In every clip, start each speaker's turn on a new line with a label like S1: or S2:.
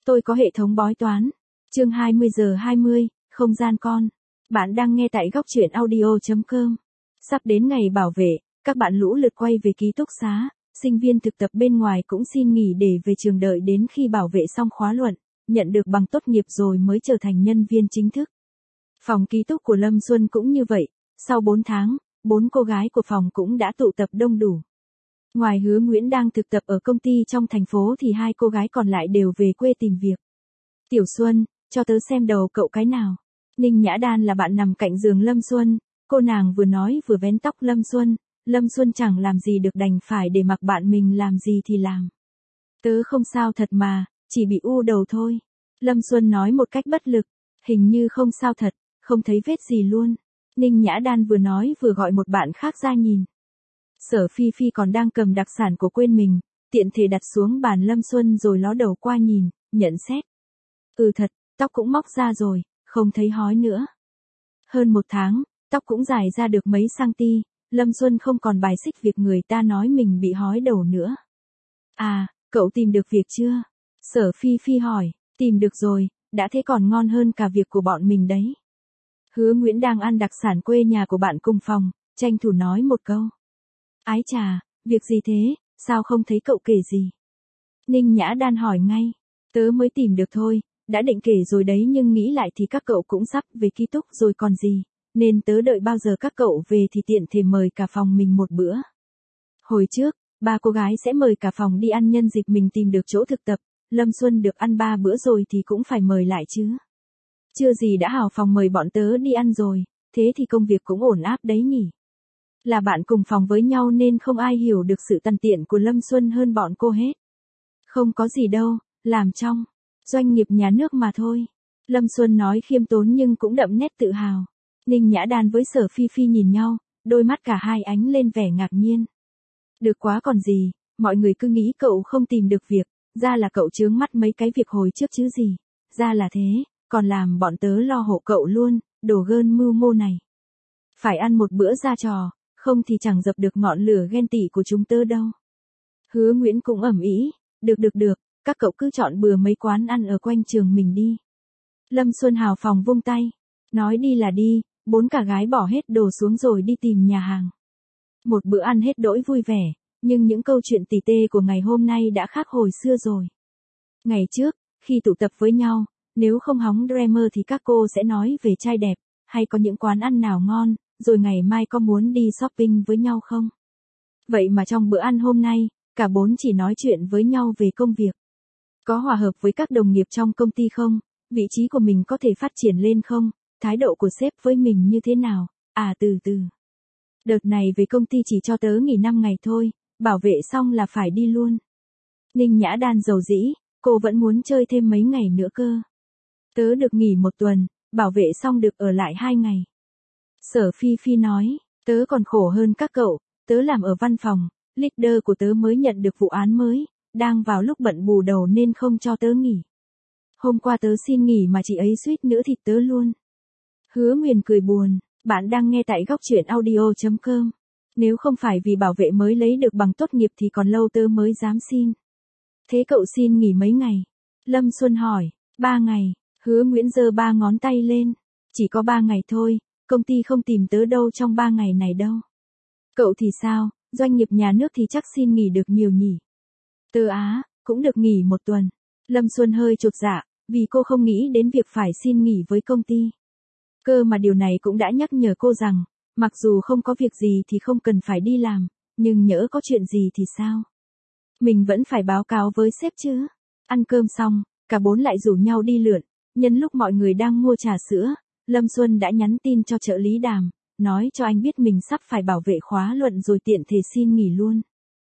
S1: Tôi có hệ thống bói toán. Chương 20:20, không gian con. Bạn đang nghe tại góc truyện audio.com. Sắp đến ngày bảo vệ, các bạn lũ lượt quay về ký túc xá, sinh viên thực tập bên ngoài cũng xin nghỉ để về trường đợi đến khi bảo vệ xong khóa luận, nhận được bằng tốt nghiệp rồi mới trở thành nhân viên chính thức. Phòng ký túc của Lâm Xuân cũng như vậy, sau 4 tháng, 4 cô gái của phòng cũng đã tụ tập đông đủ. Ngoài Hứa Nguyễn đang thực tập ở công ty trong thành phố thì 2 cô gái còn lại đều về quê tìm việc. Tiểu Xuân, cho tớ xem đầu cậu cái nào. Ninh Nhã Đan là bạn nằm cạnh giường Lâm Xuân, cô nàng vừa nói vừa vén tóc Lâm Xuân chẳng làm gì được đành phải để mặc bạn mình làm gì thì làm. Tớ không sao thật mà, chỉ bị u đầu thôi. Lâm Xuân nói một cách bất lực, hình như không sao thật, không thấy vết gì luôn. Ninh Nhã Đan vừa nói vừa gọi một bạn khác ra nhìn. Sở Phi Phi còn đang cầm đặc sản của quên mình, tiện thể đặt xuống bàn Lâm Xuân rồi ló đầu qua nhìn, nhận xét. Thật, tóc cũng móc ra rồi, không thấy hói nữa. Hơn 1 tháng, tóc cũng dài ra được mấy cm, Lâm Xuân không còn bài xích việc người ta nói mình bị hói đầu nữa. À, cậu tìm được việc chưa? Sở Phi Phi hỏi, tìm được rồi, đã thế còn ngon hơn cả việc của bọn mình đấy. Hứa Nguyễn đang ăn đặc sản quê nhà của bạn cùng phòng, tranh thủ nói một câu. Ái chà, việc gì thế, sao không thấy cậu kể gì? Ninh Nhã Đan hỏi ngay, tớ mới tìm được thôi, đã định kể rồi đấy nhưng nghĩ lại thì các cậu cũng sắp về ký túc rồi còn gì, nên tớ đợi bao giờ các cậu về thì tiện thể mời cả phòng mình một bữa. Hồi trước, 3 cô gái sẽ mời cả phòng đi ăn nhân dịp mình tìm được chỗ thực tập, Lâm Xuân được ăn 3 bữa rồi thì cũng phải mời lại chứ. Chưa gì đã hào phòng mời bọn tớ đi ăn rồi, thế thì công việc cũng ổn áp đấy nhỉ. Là bạn cùng phòng với nhau nên không ai hiểu được sự tằn tiện của Lâm Xuân hơn bọn cô hết. Không có gì đâu, làm trong doanh nghiệp nhà nước mà thôi. Lâm Xuân nói khiêm tốn nhưng cũng đậm nét tự hào. Ninh Nhã Đan với Sở Phi Phi nhìn nhau, đôi mắt cả hai ánh lên vẻ ngạc nhiên. Được quá còn gì, mọi người cứ nghĩ cậu không tìm được việc, ra là cậu chướng mắt mấy cái việc hồi trước chứ gì. Ra là thế, còn làm bọn tớ lo hộ cậu luôn, đồ gơn mưu mô này. Phải ăn một bữa ra trò, không thì chẳng dập được ngọn lửa ghen tị của chúng tớ đâu. Hứa Nguyễn cũng ầm ĩ, được, các cậu cứ chọn bừa mấy quán ăn ở quanh trường mình đi. Lâm Xuân hào phóng vung tay, nói đi là đi, 4 cả gái bỏ hết đồ xuống rồi đi tìm nhà hàng. Một bữa ăn hết đỗi vui vẻ, nhưng những câu chuyện tỉ tê của ngày hôm nay đã khác hồi xưa rồi. Ngày trước, khi tụ tập với nhau, nếu không hóng Dreamer thì các cô sẽ nói về trai đẹp, hay có những quán ăn nào ngon, rồi ngày mai có muốn đi shopping với nhau không? Vậy mà trong bữa ăn hôm nay, cả 4 chỉ nói chuyện với nhau về công việc. Có hòa hợp với các đồng nghiệp trong công ty không? Vị trí của mình có thể phát triển lên không? Thái độ của sếp với mình như thế nào? Từ. Đợt này về công ty chỉ cho tớ nghỉ 5 ngày thôi, bảo vệ xong là phải đi luôn. Ninh Nhã Đan dầu dĩ, cô vẫn muốn chơi thêm mấy ngày nữa cơ. Tớ được nghỉ 1 tuần, bảo vệ xong được ở lại 2 ngày. Sở Phi Phi nói, tớ còn khổ hơn các cậu, tớ làm ở văn phòng, leader của tớ mới nhận được vụ án mới, đang vào lúc bận bù đầu nên không cho tớ nghỉ. Hôm qua tớ xin nghỉ mà chị ấy suýt nữa thịt tớ luôn. Hứa Nguyền cười buồn, bạn đang nghe tại góc truyện audio.com. Nếu không phải vì bảo vệ mới lấy được bằng tốt nghiệp thì còn lâu tớ mới dám xin. Thế cậu xin nghỉ mấy ngày? Lâm Xuân hỏi, 3 ngày, Hứa Nguyễn giơ 3 ngón tay lên. Chỉ có 3 ngày thôi, công ty không tìm tớ đâu trong 3 ngày này đâu. Cậu thì sao, doanh nghiệp nhà nước thì chắc xin nghỉ được nhiều nhỉ? Tớ cũng được nghỉ 1 tuần. Lâm Xuân hơi chột dạ, vì cô không nghĩ đến việc phải xin nghỉ với công ty. Cơ mà điều này cũng đã nhắc nhở cô rằng, mặc dù không có việc gì thì không cần phải đi làm, nhưng nhỡ có chuyện gì thì sao? Mình vẫn phải báo cáo với sếp chứ. Ăn cơm xong, cả 4 lại rủ nhau đi lượn, nhân lúc mọi người đang mua trà sữa, Lâm Xuân đã nhắn tin cho trợ lý Đàm, nói cho anh biết mình sắp phải bảo vệ khóa luận rồi tiện thể xin nghỉ luôn.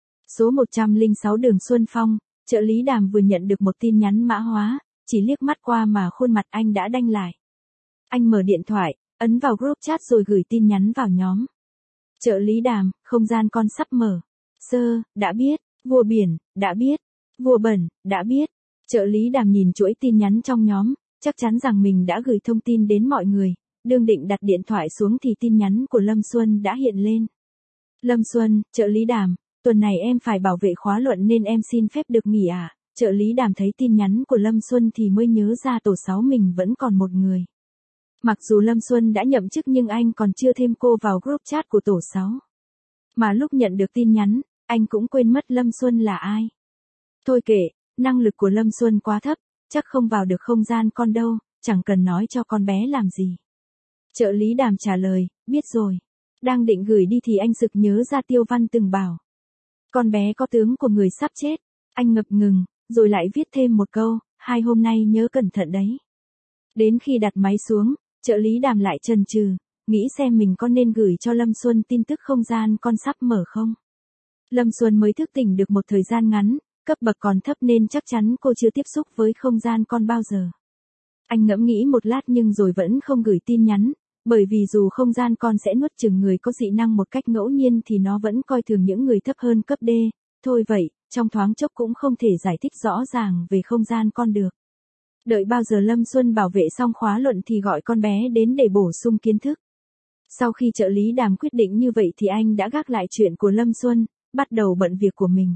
S1: Số 106 đường Xuân Phong, trợ lý Đàm vừa nhận được một tin nhắn mã hóa, chỉ liếc mắt qua mà khuôn mặt anh đã đanh lại. Anh mở điện thoại, ấn vào group chat rồi gửi tin nhắn vào nhóm. Trợ lý Đàm, không gian con sắp mở. Sơ, đã biết. Vua biển, đã biết. Vua bẩn, đã biết. Trợ lý Đàm nhìn chuỗi tin nhắn trong nhóm, chắc chắn rằng mình đã gửi thông tin đến mọi người. Đương định đặt điện thoại xuống thì tin nhắn của Lâm Xuân đã hiện lên. Lâm Xuân, trợ lý Đàm, tuần này em phải bảo vệ khóa luận nên em xin phép được nghỉ Trợ lý Đàm thấy tin nhắn của Lâm Xuân thì mới nhớ ra tổ 6 mình vẫn còn một người. Mặc dù Lâm Xuân đã nhậm chức nhưng anh còn chưa thêm cô vào group chat của tổ 6. Mà lúc nhận được tin nhắn, anh cũng quên mất Lâm Xuân là ai. Thôi kệ, năng lực của Lâm Xuân quá thấp, chắc không vào được không gian con đâu, chẳng cần nói cho con bé làm gì. Trợ lý Đàm trả lời, biết rồi. Đang định gửi đi thì anh sực nhớ ra Tiêu Văn từng bảo. Con bé có tướng của người sắp chết. Anh ngập ngừng, rồi lại viết thêm một câu, 2 hôm nay nhớ cẩn thận đấy. Đến khi đặt máy xuống, trợ lý Đàm lại chần chừ, nghĩ xem mình có nên gửi cho Lâm Xuân tin tức không gian con sắp mở không. Lâm Xuân mới thức tỉnh được một thời gian ngắn, cấp bậc còn thấp nên chắc chắn cô chưa tiếp xúc với không gian con bao giờ. Anh ngẫm nghĩ một lát nhưng rồi vẫn không gửi tin nhắn, bởi vì dù không gian con sẽ nuốt chửng người có dị năng một cách ngẫu nhiên thì nó vẫn coi thường những người thấp hơn cấp D. Thôi vậy, trong thoáng chốc cũng không thể giải thích rõ ràng về không gian con được. Đợi bao giờ Lâm Xuân bảo vệ xong khóa luận thì gọi con bé đến để bổ sung kiến thức. Sau khi trợ lý Đàm quyết định như vậy thì anh đã gác lại chuyện của Lâm Xuân, bắt đầu bận việc của mình.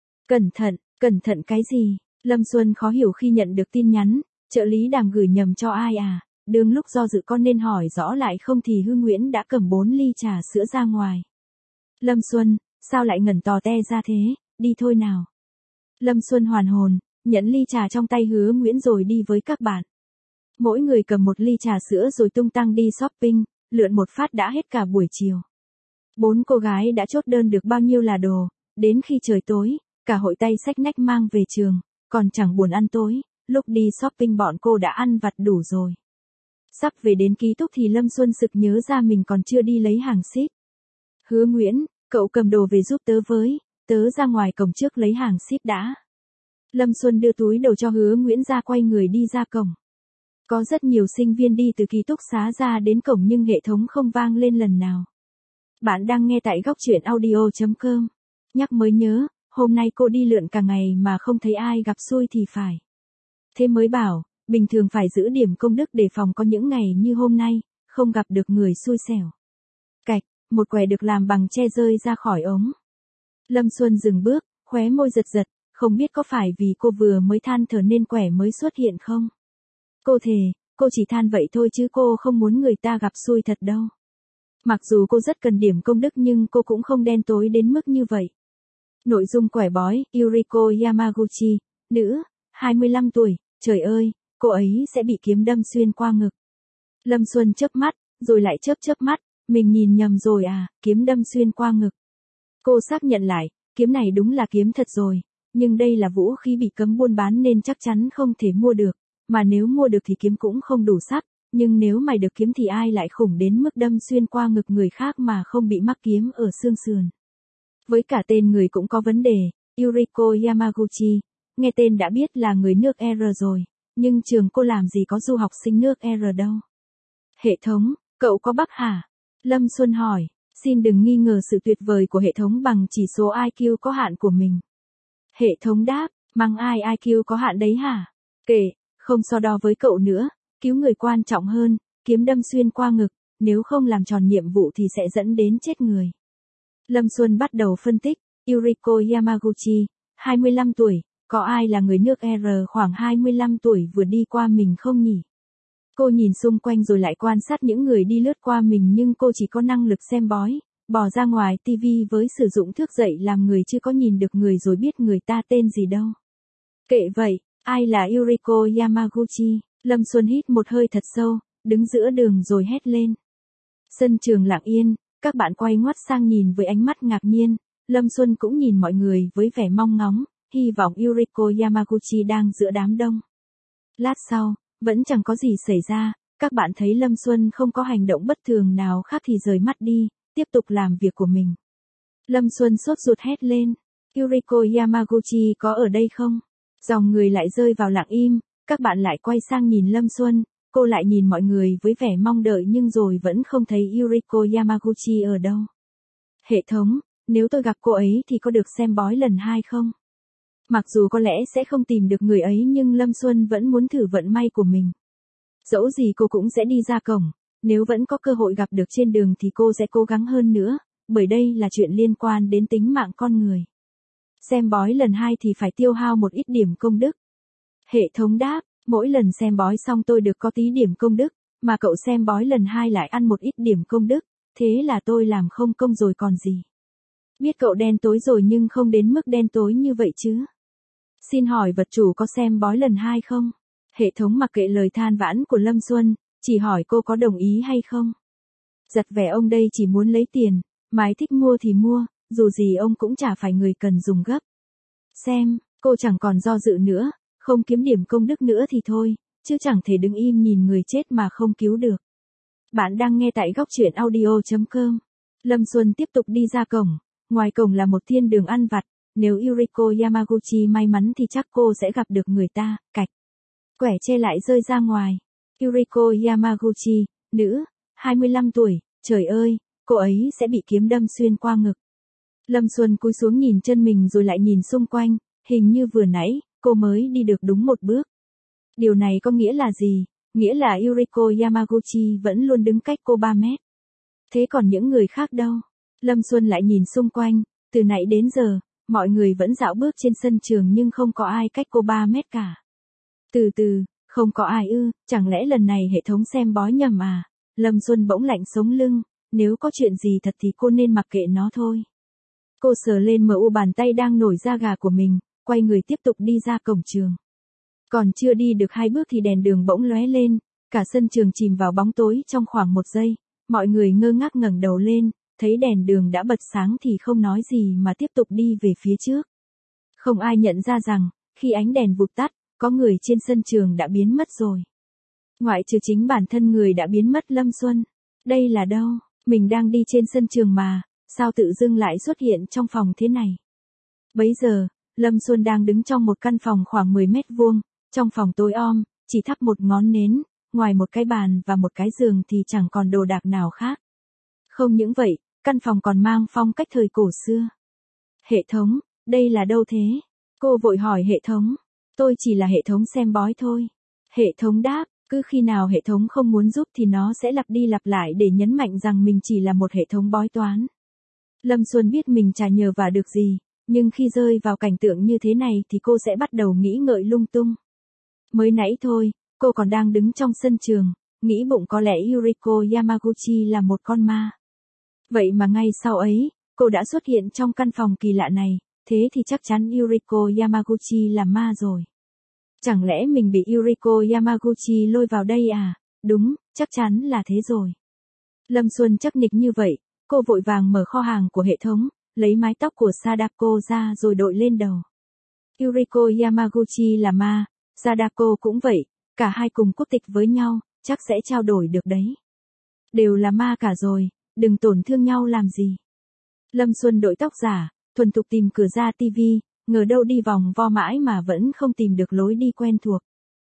S1: Cẩn thận cái gì? Lâm Xuân khó hiểu khi nhận được tin nhắn, trợ lý Đàm gửi nhầm cho ai à? Đương lúc do dự con nên hỏi rõ lại không thì Hư Nguyễn đã cầm 4 ly trà sữa ra ngoài. Lâm Xuân, sao lại ngẩn tò te ra thế, đi thôi nào. Lâm Xuân hoàn hồn, nhận ly trà trong tay Hứa Nguyễn rồi đi với các bạn. Mỗi người cầm một ly trà sữa rồi tung tăng đi shopping, lượn một phát đã hết cả buổi chiều. 4 cô gái đã chốt đơn được bao nhiêu là đồ, đến khi trời tối, cả hội tay xách nách mang về trường, còn chẳng buồn ăn tối, lúc đi shopping bọn cô đã ăn vặt đủ rồi. Sắp về đến ký túc thì Lâm Xuân sực nhớ ra mình còn chưa đi lấy hàng ship. Hứa Nguyễn, cậu cầm đồ về giúp tớ với, tớ ra ngoài cổng trước lấy hàng ship đã. Lâm Xuân đưa túi đồ cho Hứa Nguyễn ra quay người đi ra cổng. Có rất nhiều sinh viên đi từ ký túc xá ra đến cổng nhưng hệ thống không vang lên lần nào. Bạn đang nghe tại góc truyện audio.com. Nhắc mới nhớ, hôm nay cô đi lượn cả ngày mà không thấy ai gặp xui thì phải. Thế mới bảo, bình thường phải giữ điểm công đức để phòng có những ngày như hôm nay, không gặp được người xui xẻo. Cạch, một quẻ được làm bằng tre rơi ra khỏi ống. Lâm Xuân dừng bước, khóe môi giật giật, không biết có phải vì cô vừa mới than thở nên quẻ mới xuất hiện không? Cô thề, cô chỉ than vậy thôi chứ cô không muốn người ta gặp xui thật đâu. Mặc dù cô rất cần điểm công đức nhưng cô cũng không đen tối đến mức như vậy. Nội dung quẻ bói, Yuriko Yamaguchi, nữ, 25 tuổi, trời ơi, cô ấy sẽ bị kiếm đâm xuyên qua ngực. Lâm Xuân chớp mắt, rồi lại chớp mắt, mình nhìn nhầm rồi à, kiếm đâm xuyên qua ngực. Cô xác nhận lại, kiếm này đúng là kiếm thật rồi, nhưng đây là vũ khí bị cấm buôn bán nên chắc chắn không thể mua được, mà nếu mua được thì kiếm cũng không đủ sắc, nhưng nếu mày được kiếm thì ai lại khủng đến mức đâm xuyên qua ngực người khác mà không bị mắc kiếm ở xương sườn. Với cả tên người cũng có vấn đề, Yuriko Yamaguchi, nghe tên đã biết là người nước R rồi, nhưng trường cô làm gì có du học sinh nước R đâu. Hệ thống, cậu có bug hả? Lâm Xuân hỏi, xin đừng nghi ngờ sự tuyệt vời của hệ thống bằng chỉ số IQ có hạn của mình. Hệ thống đáp, mang ai IQ có hạn đấy hả? Kệ, không so đo với cậu nữa, cứu người quan trọng hơn, kiếm đâm xuyên qua ngực, nếu không làm tròn nhiệm vụ thì sẽ dẫn đến chết người. Lâm Xuân bắt đầu phân tích, Yuriko Yamaguchi, 25 tuổi, có ai là người nước R khoảng 25 tuổi vừa đi qua mình không nhỉ? Cô nhìn xung quanh rồi lại quan sát những người đi lướt qua mình nhưng cô chỉ có năng lực xem bói, bỏ ra ngoài TV với sử dụng thước dậy làm người chứ có nhìn được người rồi biết người ta tên gì đâu. Kệ vậy, ai là Yuriko Yamaguchi? Lâm Xuân hít một hơi thật sâu, đứng giữa đường rồi hét lên. Sân trường lặng yên, các bạn quay ngoắt sang nhìn với ánh mắt ngạc nhiên, Lâm Xuân cũng nhìn mọi người với vẻ mong ngóng, hy vọng Yuriko Yamaguchi đang giữa đám đông. Lát sau, vẫn chẳng có gì xảy ra, các bạn thấy Lâm Xuân không có hành động bất thường nào khác thì rời mắt đi, tiếp tục làm việc của mình. Lâm Xuân sốt ruột hét lên, Yuriko Yamaguchi có ở đây không? Dòng người lại rơi vào lặng im, các bạn lại quay sang nhìn Lâm Xuân, cô lại nhìn mọi người với vẻ mong đợi nhưng rồi vẫn không thấy Yuriko Yamaguchi ở đâu. Hệ thống, nếu tôi gặp cô ấy thì có được xem bói lần 2 không? Mặc dù có lẽ sẽ không tìm được người ấy nhưng Lâm Xuân vẫn muốn thử vận may của mình. Dẫu gì cô cũng sẽ đi ra cổng, nếu vẫn có cơ hội gặp được trên đường thì cô sẽ cố gắng hơn nữa, bởi đây là chuyện liên quan đến tính mạng con người. Xem bói lần 2 thì phải tiêu hao một ít điểm công đức. Hệ thống đáp, mỗi lần xem bói xong tôi được có tí điểm công đức, mà cậu xem bói lần 2 lại ăn một ít điểm công đức, thế là tôi làm không công rồi còn gì. Biết cậu đen tối rồi nhưng không đến mức đen tối như vậy chứ. Xin hỏi vật chủ có xem bói lần 2 không? Hệ thống mặc kệ lời than vãn của Lâm Xuân, chỉ hỏi cô có đồng ý hay không. Giật vẻ ông đây chỉ muốn lấy tiền, mái thích mua thì mua, dù gì ông cũng chả phải người cần dùng gấp. Xem, cô chẳng còn do dự nữa, không kiếm điểm công đức nữa thì thôi, chứ chẳng thể đứng im nhìn người chết mà không cứu được. Bạn đang nghe tại góc truyện audio.com. Lâm Xuân tiếp tục đi ra cổng, ngoài cổng là một thiên đường ăn vặt, nếu Yuriko Yamaguchi may mắn thì chắc cô sẽ gặp được người ta, cạch. Quẻ tre lại rơi ra ngoài. Yuriko Yamaguchi, nữ, 25 tuổi, trời ơi, cô ấy sẽ bị kiếm đâm xuyên qua ngực. Lâm Xuân cúi xuống nhìn chân mình rồi lại nhìn xung quanh, hình như vừa nãy, cô mới đi được đúng một bước. Điều này có nghĩa là gì? Nghĩa là Yuriko Yamaguchi vẫn luôn đứng cách cô 3 mét. Thế còn những người khác đâu? Lâm Xuân lại nhìn xung quanh, từ nãy đến giờ, mọi người vẫn dạo bước trên sân trường nhưng không có ai cách cô 3 mét cả. Từ từ, không có ai ư, chẳng lẽ lần này hệ thống xem bói nhầm à? Lâm Xuân bỗng lạnh sống lưng, nếu có chuyện gì thật thì cô nên mặc kệ nó thôi. Cô sờ lên mu bàn tay đang nổi da gà của mình, quay người tiếp tục đi ra cổng trường. Còn chưa đi được 2 bước thì đèn đường bỗng lóe lên, cả sân trường chìm vào bóng tối trong khoảng 1 giây, mọi người ngơ ngác ngẩng đầu lên, thấy đèn đường đã bật sáng thì không nói gì mà tiếp tục đi về phía trước. Không ai nhận ra rằng, khi ánh đèn vụt tắt, có người trên sân trường đã biến mất rồi. Ngoại trừ chính bản thân người đã biến mất Lâm Xuân. Đây là đâu? Mình đang đi trên sân trường mà, sao tự dưng lại xuất hiện trong phòng thế này? Bấy giờ, Lâm Xuân đang đứng trong một căn phòng khoảng 10 mét vuông, trong phòng tối om, chỉ thắp một ngón nến, ngoài một cái bàn và một cái giường thì chẳng còn đồ đạc nào khác. Không những vậy, căn phòng còn mang phong cách thời cổ xưa. Hệ thống, đây là đâu thế? Cô vội hỏi hệ thống. Tôi chỉ là hệ thống xem bói thôi. Hệ thống đáp, cứ khi nào hệ thống không muốn giúp thì nó sẽ lặp đi lặp lại để nhấn mạnh rằng mình chỉ là một hệ thống bói toán. Lâm Xuân biết mình chả nhờ vả được gì, nhưng khi rơi vào cảnh tượng như thế này thì cô sẽ bắt đầu nghĩ ngợi lung tung. Mới nãy thôi, cô còn đang đứng trong sân trường, nghĩ bụng có lẽ Yuriko Yamaguchi là một con ma. Vậy mà ngay sau ấy, cô đã xuất hiện trong căn phòng kỳ lạ này, thế thì chắc chắn Yuriko Yamaguchi là ma rồi. Chẳng lẽ mình bị Yuriko Yamaguchi lôi vào đây à? Đúng, chắc chắn là thế rồi. Lâm Xuân chắc nịch như vậy, cô vội vàng mở kho hàng của hệ thống, lấy mái tóc của Sadako ra rồi đội lên đầu. Yuriko Yamaguchi là ma, Sadako cũng vậy, cả hai cùng quốc tịch với nhau, chắc sẽ trao đổi được đấy. Đều là ma cả rồi, đừng tổn thương nhau làm gì. Lâm Xuân đội tóc giả, thuần thục tìm cửa ra tivi, ngờ đâu đi vòng vo mãi mà vẫn không tìm được lối đi quen thuộc.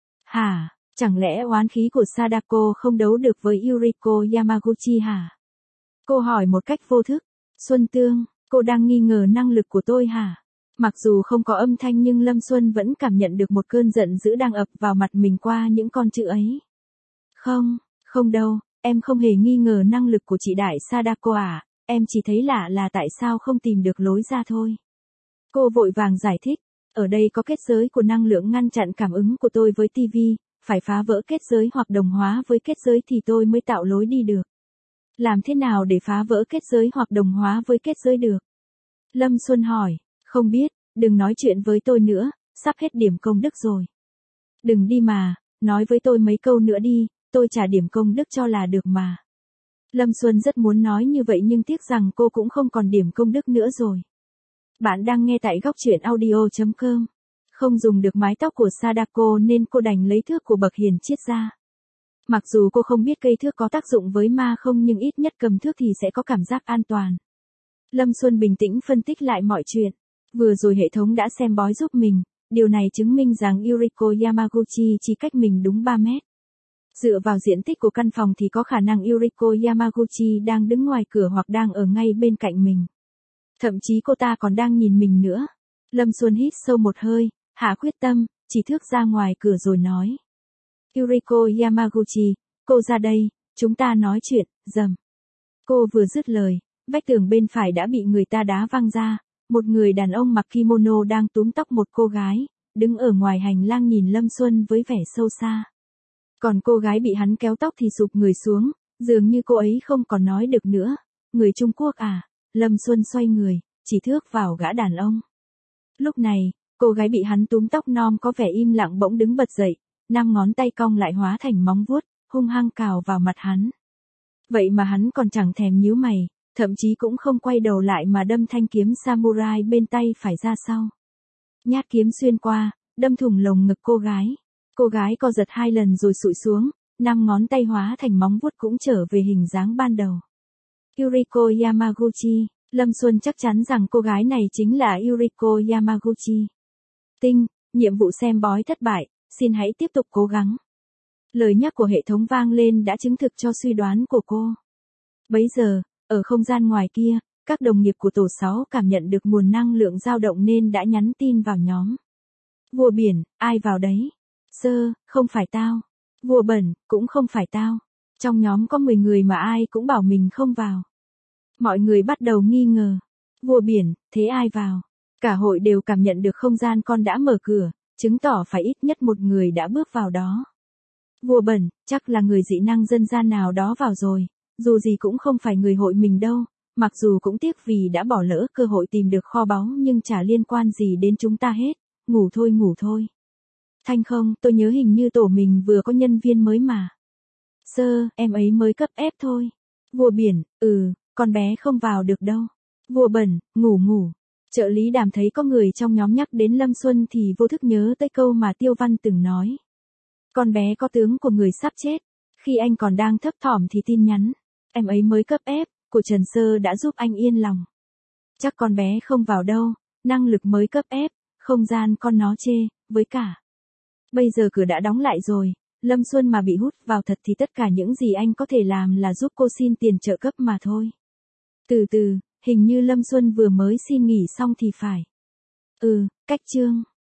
S1: Hả, chẳng lẽ oán khí của Sadako không đấu được với Yuriko Yamaguchi hả? Cô hỏi một cách vô thức. Xuân Tương, cô đang nghi ngờ năng lực của tôi hả? Mặc dù không có âm thanh nhưng Lâm Xuân vẫn cảm nhận được một cơn giận dữ đang ập vào mặt mình qua những con chữ ấy. Không, không đâu, em không hề nghi ngờ năng lực của chị đại Sadako à, em chỉ thấy lạ là tại sao không tìm được lối ra thôi. Cô vội vàng giải thích, ở đây có kết giới của năng lượng ngăn chặn cảm ứng của tôi với TV, phải phá vỡ kết giới hoặc đồng hóa với kết giới thì tôi mới tạo lối đi được. Làm thế nào để phá vỡ kết giới hoặc đồng hóa với kết giới được? Lâm Xuân hỏi, không biết, đừng nói chuyện với tôi nữa, sắp hết điểm công đức rồi. Đừng đi mà, nói với tôi mấy câu nữa đi, tôi trả điểm công đức cho là được mà. Lâm Xuân rất muốn nói như vậy nhưng tiếc rằng cô cũng không còn điểm công đức nữa rồi. Bạn đang nghe tại góc truyện audio.com. Không dùng được mái tóc của Sadako nên cô đành lấy thước của bậc hiền triết ra. Mặc dù cô không biết cây thước có tác dụng với ma không nhưng ít nhất cầm thước thì sẽ có cảm giác an toàn. Lâm Xuân bình tĩnh phân tích lại mọi chuyện. Vừa rồi hệ thống đã xem bói giúp mình, điều này chứng minh rằng Yuriko Yamaguchi chỉ cách mình đúng 3 mét. Dựa vào diện tích của căn phòng thì có khả năng Yuriko Yamaguchi đang đứng ngoài cửa hoặc đang ở ngay bên cạnh mình. Thậm chí cô ta còn đang nhìn mình nữa. Lâm Xuân hít sâu một hơi, hạ quyết tâm, chỉ thước ra ngoài cửa rồi nói. Yuriko Yamaguchi, cô ra đây, chúng ta nói chuyện, rầm. Cô vừa dứt lời, vách tường bên phải đã bị người ta đá văng ra, Một người đàn ông mặc kimono đang túm tóc một cô gái, đứng ở ngoài hành lang nhìn Lâm Xuân với vẻ sâu xa. Còn cô gái bị hắn kéo tóc thì sụp người xuống, dường như cô ấy không còn nói được nữa. Người Trung Quốc à? Lâm Xuân xoay người, chỉ thước vào gã đàn ông. Lúc này, cô gái bị hắn túm tóc non có vẻ im lặng bỗng đứng bật dậy, 5 ngón tay cong lại hóa thành móng vuốt, hung hăng cào vào mặt hắn. Vậy mà hắn còn chẳng thèm nhíu mày, thậm chí cũng không quay đầu lại mà đâm thanh kiếm samurai bên tay phải ra sau. Nhát kiếm xuyên qua, đâm thủng lồng ngực cô gái. Cô gái co giật 2 lần rồi sụi xuống, 5 ngón tay hóa thành móng vuốt cũng trở về hình dáng ban đầu. Yuriko Yamaguchi, Lâm Xuân chắc chắn rằng cô gái này chính là Yuriko Yamaguchi. Tinh, nhiệm vụ xem bói thất bại, xin hãy tiếp tục cố gắng. Lời nhắc của hệ thống vang lên đã chứng thực cho suy đoán của cô. Bấy giờ, ở không gian ngoài kia, các đồng nghiệp của tổ 6 cảm nhận được nguồn năng lượng dao động nên đã nhắn tin vào nhóm. Vua biển, ai vào đấy? Sơ, không phải tao. Vua bẩn, cũng không phải tao. Trong nhóm có 10 người mà ai cũng bảo mình không vào. Mọi người bắt đầu nghi ngờ. Vua biển, thế ai vào? Cả hội đều cảm nhận được không gian con đã mở cửa, chứng tỏ phải ít nhất một người đã bước vào đó. Vua bẩn, chắc là người dị năng dân gian nào đó vào rồi, dù gì cũng không phải người hội mình đâu, mặc dù cũng tiếc vì đã bỏ lỡ cơ hội tìm được kho báu nhưng chả liên quan gì đến chúng ta hết, ngủ thôi. Thanh không, tôi nhớ hình như tổ mình vừa có nhân viên mới mà. Sơ, em ấy mới cấp ép thôi. Vua biển, con bé không vào được đâu. Vua bẩn, ngủ. Trợ lý Đàm thấy có người trong nhóm nhắc đến Lâm Xuân thì vô thức nhớ tới câu mà Tiêu Văn từng nói. Con bé có tướng của người sắp chết. Khi anh còn đang thấp thỏm thì tin nhắn. Em ấy mới cấp ép, của Trần Sơ đã giúp anh yên lòng. Chắc con bé không vào đâu, năng lực mới cấp ép, không gian con nó chê, với cả. Bây giờ cửa đã đóng lại rồi, Lâm Xuân mà bị hút vào thật thì tất cả những gì anh có thể làm là giúp cô xin tiền trợ cấp mà thôi. Từ từ, hình như Lâm Xuân vừa mới xin nghỉ xong thì phải. Cách chương.